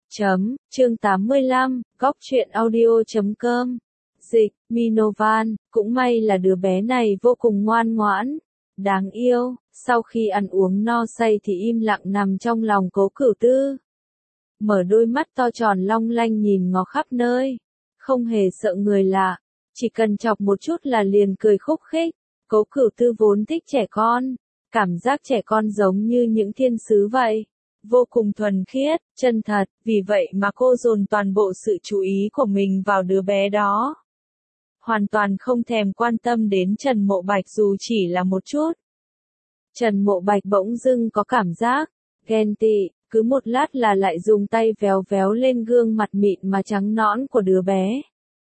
Chương 85, Góc truyện audio.com. Dịch, Minovan, cũng may là đứa bé này vô cùng ngoan ngoãn, đáng yêu, sau khi ăn uống no say thì im lặng nằm trong lòng Cố Cửu Tư. Mở đôi mắt to tròn long lanh nhìn ngó khắp nơi, không hề sợ người lạ, chỉ cần chọc một chút là liền cười khúc khích. Cố Cửu Tư vốn thích trẻ con, cảm giác trẻ con giống như những thiên sứ vậy. Vô cùng thuần khiết, chân thật, vì vậy mà cô dồn toàn bộ sự chú ý của mình vào đứa bé đó. Hoàn toàn không thèm quan tâm đến Trần Mộ Bạch dù chỉ là một chút. Trần Mộ Bạch bỗng dưng có cảm giác ghen tị, cứ một lát là lại dùng tay véo véo lên gương mặt mịn mà trắng nõn của đứa bé.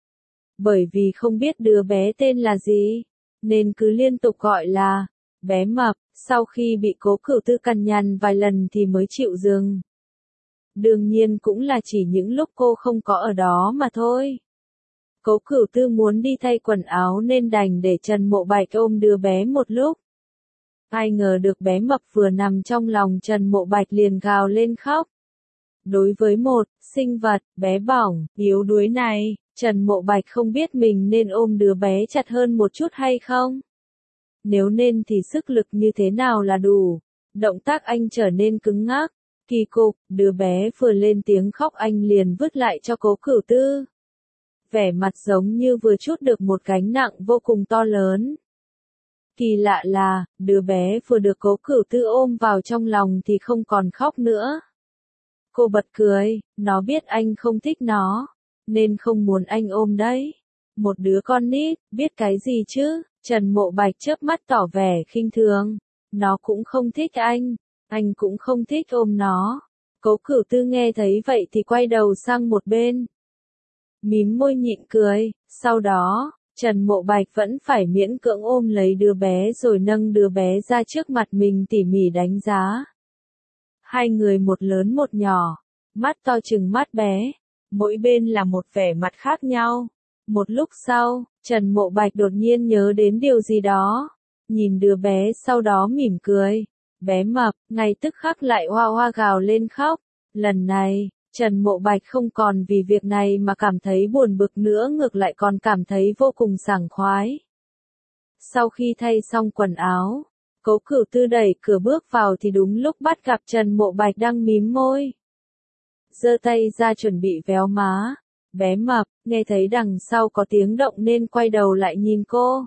Bởi vì không biết đứa bé tên là gì, nên cứ liên tục gọi là bé mập, sau khi bị Cố Cửu Tư cằn nhằn vài lần thì mới chịu dừng. Đương nhiên cũng là chỉ những lúc cô không có ở đó mà thôi. Cố Cửu Tư muốn đi thay quần áo nên đành để Trần Mộ Bạch ôm đứa bé một lúc. Ai ngờ được bé mập vừa nằm trong lòng Trần Mộ Bạch liền gào lên khóc. Đối với một sinh vật bé bỏng, yếu đuối này, Trần Mộ Bạch không biết mình nên ôm đứa bé chặt hơn một chút hay không. Nếu nên thì sức lực như thế nào là đủ. Động tác anh trở nên cứng ngắc. Kỳ cục, đứa bé vừa lên tiếng khóc anh liền vứt lại cho Cố Cửu Tư. Vẻ mặt giống như vừa trút được một gánh nặng vô cùng to lớn. Kỳ lạ là, đứa bé vừa được Cố Cửu Tư ôm vào trong lòng thì không còn khóc nữa. Cô bật cười, nó biết anh không thích nó, nên không muốn anh ôm đấy. Một đứa con nít, biết cái gì chứ? Trần Mộ Bạch chớp mắt tỏ vẻ khinh thường. Nó cũng không thích anh cũng không thích ôm nó. Cố Cửu Tư nghe thấy vậy thì quay đầu sang một bên. Mím môi nhịn cười, sau đó, Trần Mộ Bạch vẫn phải miễn cưỡng ôm lấy đứa bé rồi nâng đứa bé ra trước mặt mình tỉ mỉ đánh giá. Hai người một lớn một nhỏ, mắt to chừng mắt bé, mỗi bên là một vẻ mặt khác nhau. Một lúc sau, Trần Mộ Bạch đột nhiên nhớ đến điều gì đó, nhìn đứa bé sau đó mỉm cười. Bé mập, ngay tức khắc lại hoa hoa gào lên khóc. Lần này, Trần Mộ Bạch không còn vì việc này mà cảm thấy buồn bực nữa, ngược lại còn cảm thấy vô cùng sảng khoái. Sau khi thay xong quần áo, Cố Cửu Tư đẩy cửa bước vào thì đúng lúc bắt gặp Trần Mộ Bạch đang mím môi. Giơ tay ra chuẩn bị véo má. Bé mập, nghe thấy đằng sau có tiếng động nên quay đầu lại nhìn cô.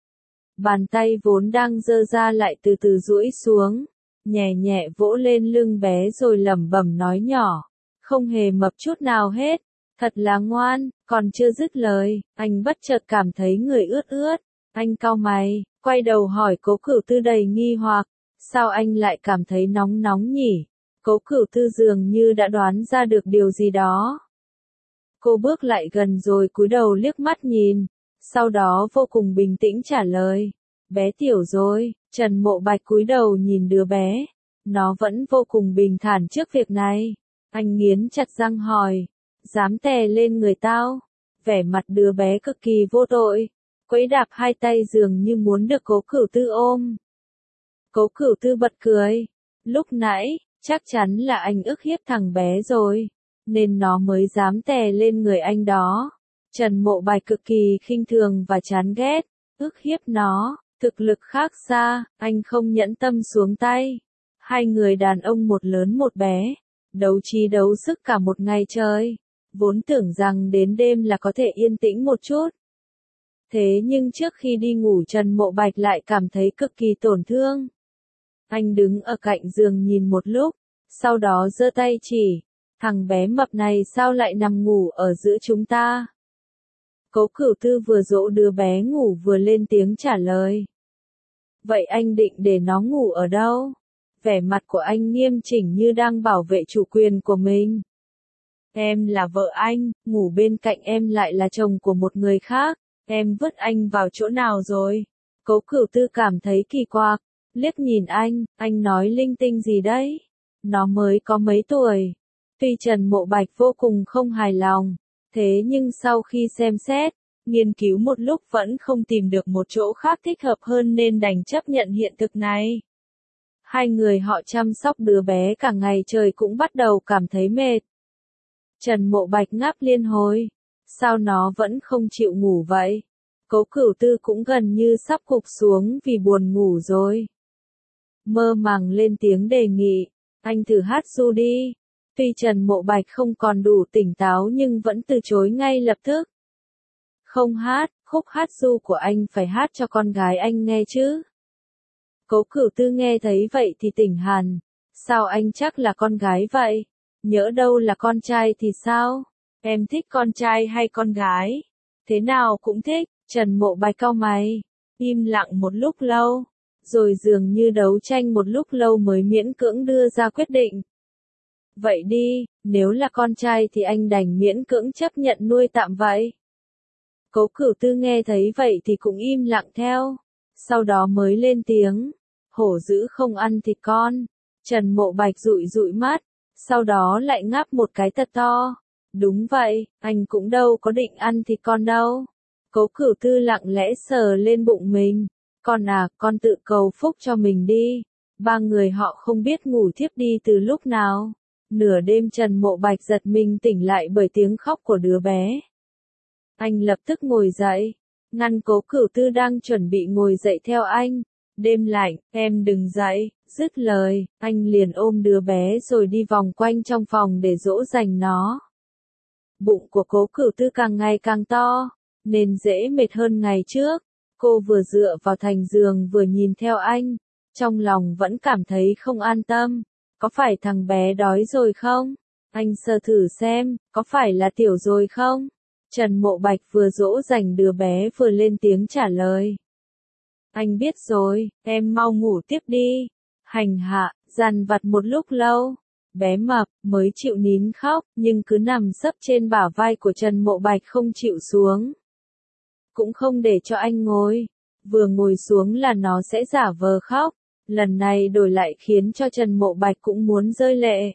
Bàn tay vốn đang giơ ra lại từ từ duỗi xuống, nhẹ nhẹ vỗ lên lưng bé rồi lẩm bẩm nói nhỏ. Không hề mập chút nào hết, thật là ngoan. Còn chưa dứt lời, anh bất chợt cảm thấy người ướt ướt. Anh cau mày, quay đầu hỏi Cố Cửu Tư đầy nghi hoặc. Sao anh lại cảm thấy nóng nóng nhỉ? Cố Cửu Tư dường như đã đoán ra được điều gì đó. Cô bước lại gần rồi cúi đầu liếc mắt nhìn, sau đó vô cùng bình tĩnh trả lời. Bé tiểu rồi. Trần Mộ Bạch cúi đầu nhìn đứa bé. Nó vẫn vô cùng bình thản trước việc này. Anh nghiến chặt răng hỏi. Dám tè lên người tao? Vẻ mặt đứa bé cực kỳ vô tội. Quẫy đạp hai tay dường như muốn được Cố Cửu Tư ôm. Cố Cửu Tư bật cười. Lúc nãy, chắc chắn là anh ức hiếp thằng bé rồi, nên nó mới dám tè lên người anh đó. Trần Mộ Bạch cực kỳ khinh thường và chán ghét. Ức hiếp nó, thực lực khác xa, anh không nhẫn tâm xuống tay. Hai người đàn ông một lớn một bé, đấu trí đấu sức cả một ngày trời. Vốn tưởng rằng đến đêm là có thể yên tĩnh một chút. Thế nhưng trước khi đi ngủ Trần Mộ Bạch lại cảm thấy cực kỳ tổn thương. Anh đứng ở cạnh giường nhìn một lúc, sau đó giơ tay chỉ. Thằng bé mập này sao lại nằm ngủ ở giữa chúng ta? Cố Cửu Tư vừa dỗ đứa bé ngủ vừa lên tiếng trả lời. Vậy anh định để nó ngủ ở đâu? Vẻ mặt của anh nghiêm chỉnh như đang bảo vệ chủ quyền của mình. Em là vợ anh, ngủ bên cạnh em lại là chồng của một người khác. Em vứt anh vào chỗ nào rồi? Cố Cửu Tư cảm thấy kỳ quặc, liếc nhìn anh nói linh tinh gì đấy? Nó mới có mấy tuổi. Tuy Trần Mộ Bạch vô cùng không hài lòng, thế nhưng sau khi xem xét, nghiên cứu một lúc vẫn không tìm được một chỗ khác thích hợp hơn nên đành chấp nhận hiện thực này. Hai người họ chăm sóc đứa bé cả ngày trời cũng bắt đầu cảm thấy mệt. Trần Mộ Bạch ngáp liên hồi. Sao nó vẫn không chịu ngủ vậy? Cố Cửu Tư cũng gần như sắp gục xuống vì buồn ngủ rồi. Mơ màng lên tiếng đề nghị, anh thử hát ru đi. Tuy Trần Mộ Bạch không còn đủ tỉnh táo nhưng vẫn từ chối ngay lập tức. Không hát, khúc hát ru của anh phải hát cho con gái anh nghe chứ. Cố Cửu Tư nghe thấy vậy thì tỉnh hẳn. Sao anh chắc là con gái vậy? Nhỡ đâu là con trai thì sao? Em thích con trai hay con gái? Thế nào cũng thích. Trần Mộ Bạch cau mày, im lặng một lúc lâu, rồi dường như đấu tranh một lúc lâu mới miễn cưỡng đưa ra quyết định. Vậy đi, nếu là con trai thì anh đành miễn cưỡng chấp nhận nuôi tạm vậy. Cố Cửu Tư nghe thấy vậy thì cũng im lặng theo, sau đó mới lên tiếng, hổ dữ không ăn thịt con. Trần Mộ Bạch dụi dụi mắt, sau đó lại ngáp một cái thật to. Đúng vậy, anh cũng đâu có định ăn thịt con đâu. Cố Cửu Tư lặng lẽ sờ lên bụng mình. Con à, con tự cầu phúc cho mình đi. Ba người họ không biết ngủ thiếp đi từ lúc nào. Nửa đêm Trần Mộ Bạch giật mình tỉnh lại bởi tiếng khóc của đứa bé. Anh lập tức ngồi dậy, ngăn Cố Cửu Tư đang chuẩn bị ngồi dậy theo anh. Đêm lạnh, em đừng dậy. Dứt lời, anh liền ôm đứa bé rồi đi vòng quanh trong phòng để dỗ dành nó. Bụng của Cố Cửu Tư càng ngày càng to, nên dễ mệt hơn ngày trước. Cô vừa dựa vào thành giường vừa nhìn theo anh, trong lòng vẫn cảm thấy không an tâm. Có phải thằng bé đói rồi không? Anh sờ thử xem, có phải là tiểu rồi không? Trần Mộ Bạch vừa dỗ dành đứa bé vừa lên tiếng trả lời. Anh biết rồi, em mau ngủ tiếp đi. Hành hạ, dằn vặt một lúc lâu, bé mập mới chịu nín khóc, nhưng cứ nằm sấp trên bả vai của Trần Mộ Bạch không chịu xuống. Cũng không để cho anh ngồi, vừa ngồi xuống là nó sẽ giả vờ khóc. Lần này đổi lại khiến cho Trần Mộ Bạch cũng muốn rơi lệ.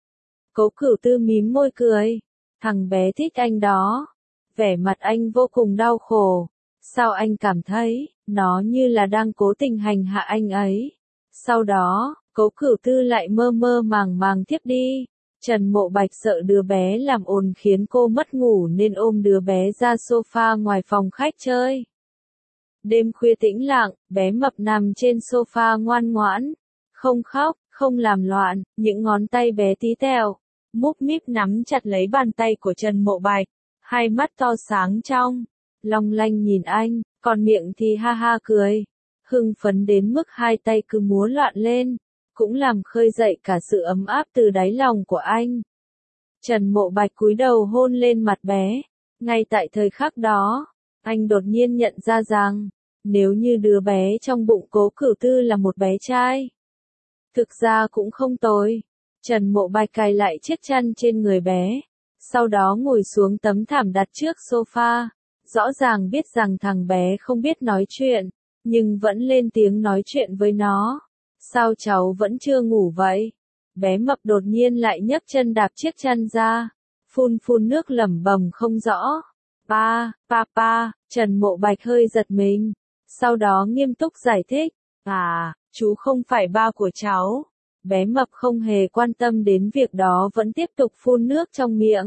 Cố Cửu Tư mím môi cười, thằng bé thích anh đó. Vẻ mặt anh vô cùng đau khổ. Sao anh cảm thấy, nó như là đang cố tình hành hạ anh ấy. Sau đó, Cố Cửu Tư lại mơ mơ màng màng thiếp đi. Trần Mộ Bạch sợ đứa bé làm ồn khiến cô mất ngủ nên ôm đứa bé ra sofa ngoài phòng khách chơi. Đêm khuya tĩnh lặng, bé mập nằm trên sofa ngoan ngoãn, không khóc, không làm loạn, những ngón tay bé tí tẹo, múp míp nắm chặt lấy bàn tay của Trần Mộ Bạch, hai mắt to sáng trong, long lanh nhìn anh, còn miệng thì ha ha cười, hưng phấn đến mức hai tay cứ múa loạn lên, cũng làm khơi dậy cả sự ấm áp từ đáy lòng của anh. Trần Mộ Bạch cúi đầu hôn lên mặt bé, ngay tại thời khắc đó, anh đột nhiên nhận ra rằng, nếu như đứa bé trong bụng Cố Cửu Tư là một bé trai, thực ra cũng không tồi. Trần Mộ Bạch cài lại chiếc chăn trên người bé, sau đó ngồi xuống tấm thảm đặt trước sofa, rõ ràng biết rằng thằng bé không biết nói chuyện, nhưng vẫn lên tiếng nói chuyện với nó. Sao cháu vẫn chưa ngủ vậy? Bé mập đột nhiên lại nhấc chân đạp chiếc chăn ra, phun phun nước lẩm bẩm không rõ. Pa, Trần Mộ Bạch hơi giật mình, sau đó nghiêm túc giải thích, chú không phải ba của cháu. Bé mập không hề quan tâm đến việc đó vẫn tiếp tục phun nước trong miệng.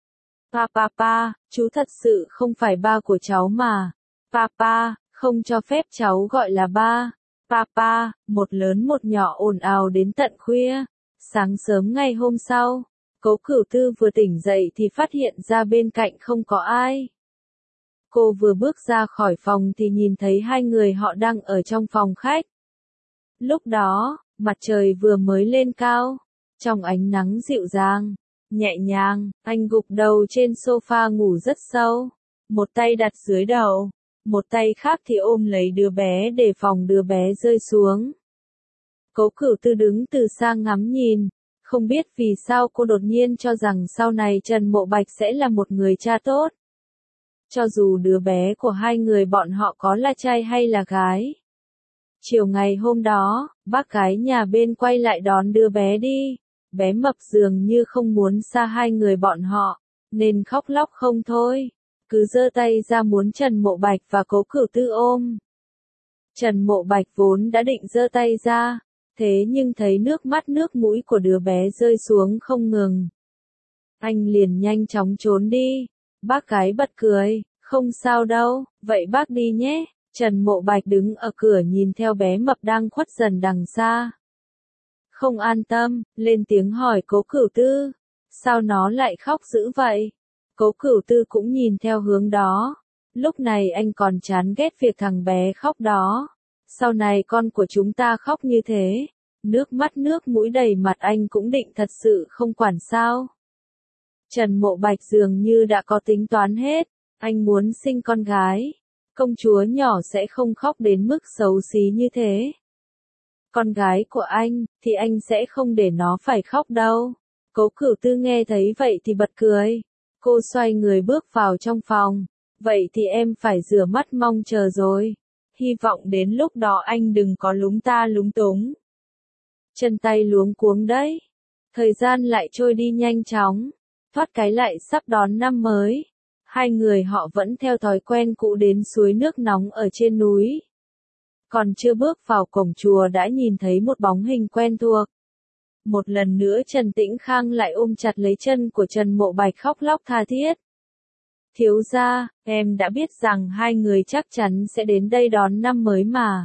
Pa, chú thật sự không phải ba của cháu mà. Pa, không cho phép cháu gọi là ba. Pa, một lớn một nhỏ ồn ào đến tận khuya. Sáng sớm ngày hôm sau, Cố Cửu Tư vừa tỉnh dậy thì phát hiện ra bên cạnh không có ai. Cô vừa bước ra khỏi phòng thì nhìn thấy hai người họ đang ở trong phòng khách. Lúc đó, mặt trời vừa mới lên cao, trong ánh nắng dịu dàng, nhẹ nhàng, anh gục đầu trên sofa ngủ rất sâu, một tay đặt dưới đầu, một tay khác thì ôm lấy đứa bé để phòng đứa bé rơi xuống. Cố Cửu Tư đứng từ xa ngắm nhìn, không biết vì sao cô đột nhiên cho rằng sau này Trần Mộ Bạch sẽ là một người cha tốt. Cho dù đứa bé của hai người bọn họ có là trai hay là gái. Chiều ngày hôm đó, bác gái nhà bên quay lại đón đứa bé đi. Bé mập dường như không muốn xa hai người bọn họ, nên khóc lóc không thôi. Cứ giơ tay ra muốn Trần Mộ Bạch và Cố Cửu Tư ôm. Trần Mộ Bạch vốn đã định giơ tay ra, thế nhưng thấy nước mắt nước mũi của đứa bé rơi xuống không ngừng. Anh liền nhanh chóng trốn đi. Bác gái bật cười, không sao đâu, vậy bác đi nhé. Trần Mộ Bạch đứng ở cửa nhìn theo bé mập đang khuất dần đằng xa. Không an tâm, lên tiếng hỏi Cố Cửu Tư. Sao nó lại khóc dữ vậy? Cố Cửu Tư cũng nhìn theo hướng đó. Lúc này anh còn chán ghét việc thằng bé khóc đó. Sau này con của chúng ta khóc như thế. Nước mắt nước mũi đầy mặt anh cũng định thật sự không quản sao. Trần Mộ Bạch dường như đã có tính toán hết. Anh muốn sinh con gái. Công chúa nhỏ sẽ không khóc đến mức xấu xí như thế. Con gái của anh, thì anh sẽ không để nó phải khóc đâu. Cố Cửu Tư nghe thấy vậy thì bật cười. Cô xoay người bước vào trong phòng. Vậy thì em phải rửa mắt mong chờ rồi. Hy vọng đến lúc đó anh đừng có lúng ta lúng túng. Chân tay luống cuống đấy. Thời gian lại trôi đi nhanh chóng. Thoát cái lại sắp đón năm mới. Hai người họ vẫn theo thói quen cũ đến suối nước nóng ở trên núi. Còn chưa bước vào cổng chùa đã nhìn thấy một bóng hình quen thuộc. Một lần nữa Trần Tĩnh Khang lại ôm chặt lấy chân của Trần Mộ Bạch khóc lóc tha thiết. Thiếu gia, em đã biết rằng hai người chắc chắn sẽ đến đây đón năm mới mà.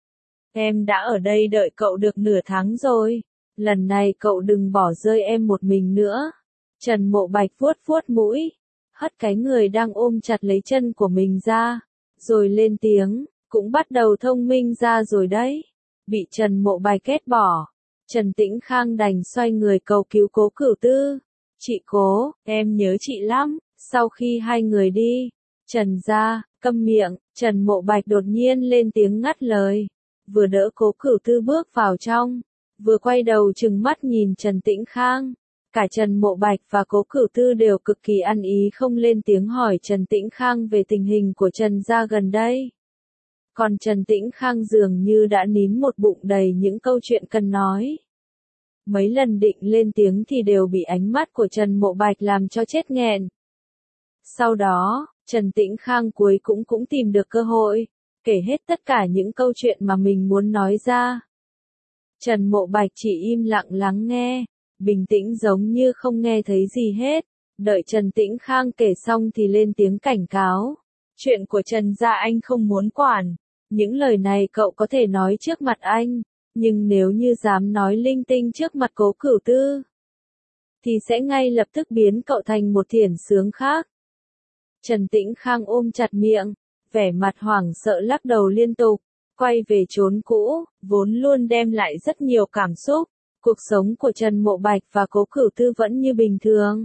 Em đã ở đây đợi cậu được nửa tháng rồi. Lần này cậu đừng bỏ rơi em một mình nữa. Trần Mộ Bạch vuốt vuốt mũi. Hất cái người đang ôm chặt lấy chân của mình ra. Rồi lên tiếng, cũng bắt đầu thông minh ra rồi đấy. Bị Trần Mộ Bạch ghét bỏ. Trần Tĩnh Khang đành xoay người cầu cứu Cố Cửu Tư. Chị Cố, em nhớ chị lắm. Sau khi hai người đi, Trần gia, câm miệng, Trần Mộ Bạch đột nhiên lên tiếng ngắt lời. Vừa đỡ Cố Cửu Tư bước vào trong, vừa quay đầu trừng mắt nhìn Trần Tĩnh Khang. Cả Trần Mộ Bạch và Cố Cửu Tư đều cực kỳ ăn ý không lên tiếng hỏi Trần Tĩnh Khang về tình hình của Trần gia gần đây. Còn Trần Tĩnh Khang dường như đã nín một bụng đầy những câu chuyện cần nói. Mấy lần định lên tiếng thì đều bị ánh mắt của Trần Mộ Bạch làm cho chết nghẹn. Sau đó, Trần Tĩnh Khang cuối cũng tìm được cơ hội, kể hết tất cả những câu chuyện mà mình muốn nói ra. Trần Mộ Bạch chỉ im lặng lắng nghe, bình tĩnh giống như không nghe thấy gì hết. Đợi Trần Tĩnh Khang kể xong thì lên tiếng cảnh cáo. Chuyện của Trần gia anh không muốn quản. Những lời này cậu có thể nói trước mặt anh, nhưng nếu như dám nói linh tinh trước mặt Cố Cửu Tư, thì sẽ ngay lập tức biến cậu thành một thiển sướng khác. Trần Tĩnh Khang ôm chặt miệng, vẻ mặt hoảng sợ lắc đầu liên tục, quay về chốn cũ, vốn luôn đem lại rất nhiều cảm xúc. Cuộc sống của Trần Mộ Bạch và Cố Cửu Tư vẫn như bình thường.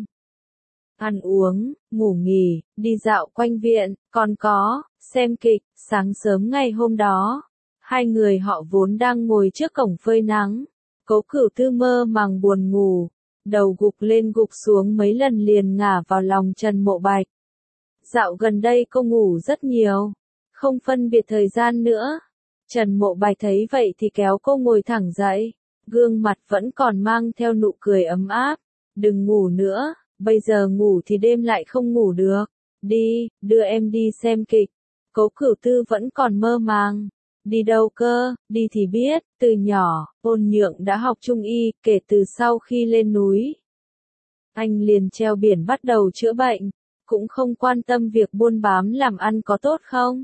Ăn uống, ngủ nghỉ, đi dạo quanh viện, còn có, xem kịch. Sáng sớm ngày hôm đó, hai người họ vốn đang ngồi trước cổng phơi nắng. Cố Cửu Tư mơ màng buồn ngủ, đầu gục lên gục xuống mấy lần liền ngả vào lòng Trần Mộ Bạch. Dạo gần đây cô ngủ rất nhiều, không phân biệt thời gian nữa. Trần Mộ Bạch thấy vậy thì kéo cô ngồi thẳng dậy, gương mặt vẫn còn mang theo nụ cười ấm áp. Đừng ngủ nữa, bây giờ ngủ thì đêm lại không ngủ được. Đi, đưa em đi xem kịch. Cố Cửu Tư vẫn còn mơ màng. Đi đâu cơ, đi thì biết, từ nhỏ, Ôn Nhượng đã học trung y, kể từ sau khi lên núi. Anh liền treo biển bắt đầu chữa bệnh, cũng không quan tâm việc buôn bám làm ăn có tốt không.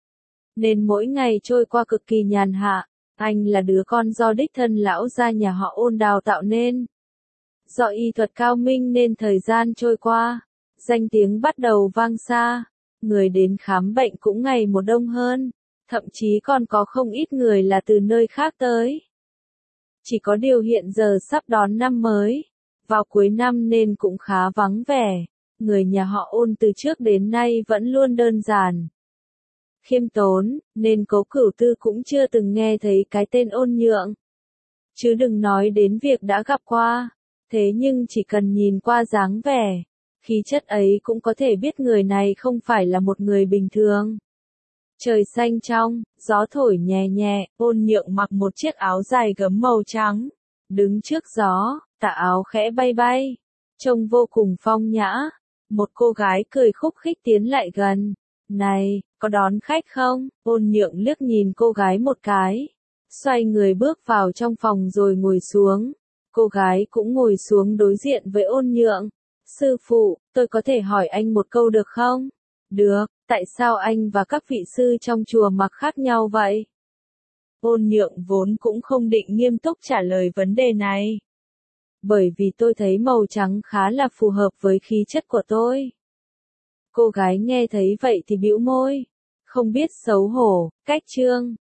Nên mỗi ngày trôi qua cực kỳ nhàn hạ, anh là đứa con do đích thân lão gia nhà họ Ôn đào tạo nên. Do y thuật cao minh nên thời gian trôi qua, danh tiếng bắt đầu vang xa. Người đến khám bệnh cũng ngày một đông hơn, thậm chí còn có không ít người là từ nơi khác tới. Chỉ có điều hiện giờ sắp đón năm mới, vào cuối năm nên cũng khá vắng vẻ. Người nhà họ Ôn từ trước đến nay vẫn luôn đơn giản, khiêm tốn, nên Cố Cửu Tư cũng chưa từng nghe thấy cái tên Ôn Nhượng. Chứ đừng nói đến việc đã gặp qua, thế nhưng chỉ cần nhìn qua dáng vẻ, khí chất ấy cũng có thể biết người này không phải là một người bình thường. Trời xanh trong, gió thổi nhẹ nhẹ, Ôn Nhượng mặc một chiếc áo dài gấm màu trắng. Đứng trước gió, tà áo khẽ bay bay, trông vô cùng phong nhã. Một cô gái cười khúc khích tiến lại gần. Này, có đón khách không? Ôn Nhượng liếc nhìn cô gái một cái, xoay người bước vào trong phòng rồi ngồi xuống. Cô gái cũng ngồi xuống đối diện với Ôn Nhượng. Sư phụ, tôi có thể hỏi anh một câu được không? Được, tại sao anh và các vị sư trong chùa mặc khác nhau vậy? Ôn Nhượng vốn cũng không định nghiêm túc trả lời vấn đề này. Bởi vì tôi thấy màu trắng khá là phù hợp với khí chất của tôi. Cô gái nghe thấy vậy thì bĩu môi. Không biết xấu hổ, cách trương.